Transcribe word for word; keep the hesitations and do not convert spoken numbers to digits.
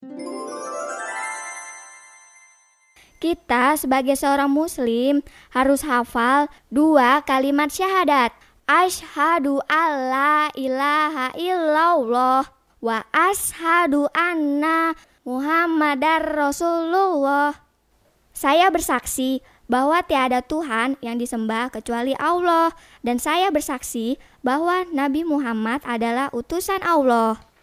Kita sebagai seorang muslim harus hafal dua kalimat syahadat. Asyhadu alla ilaha illallah wa asyhadu anna Muhammadar Rasulullah. Saya bersaksi bahwa tiada Tuhan yang disembah kecuali Allah, dan saya bersaksi bahwa Nabi Muhammad adalah utusan Allah.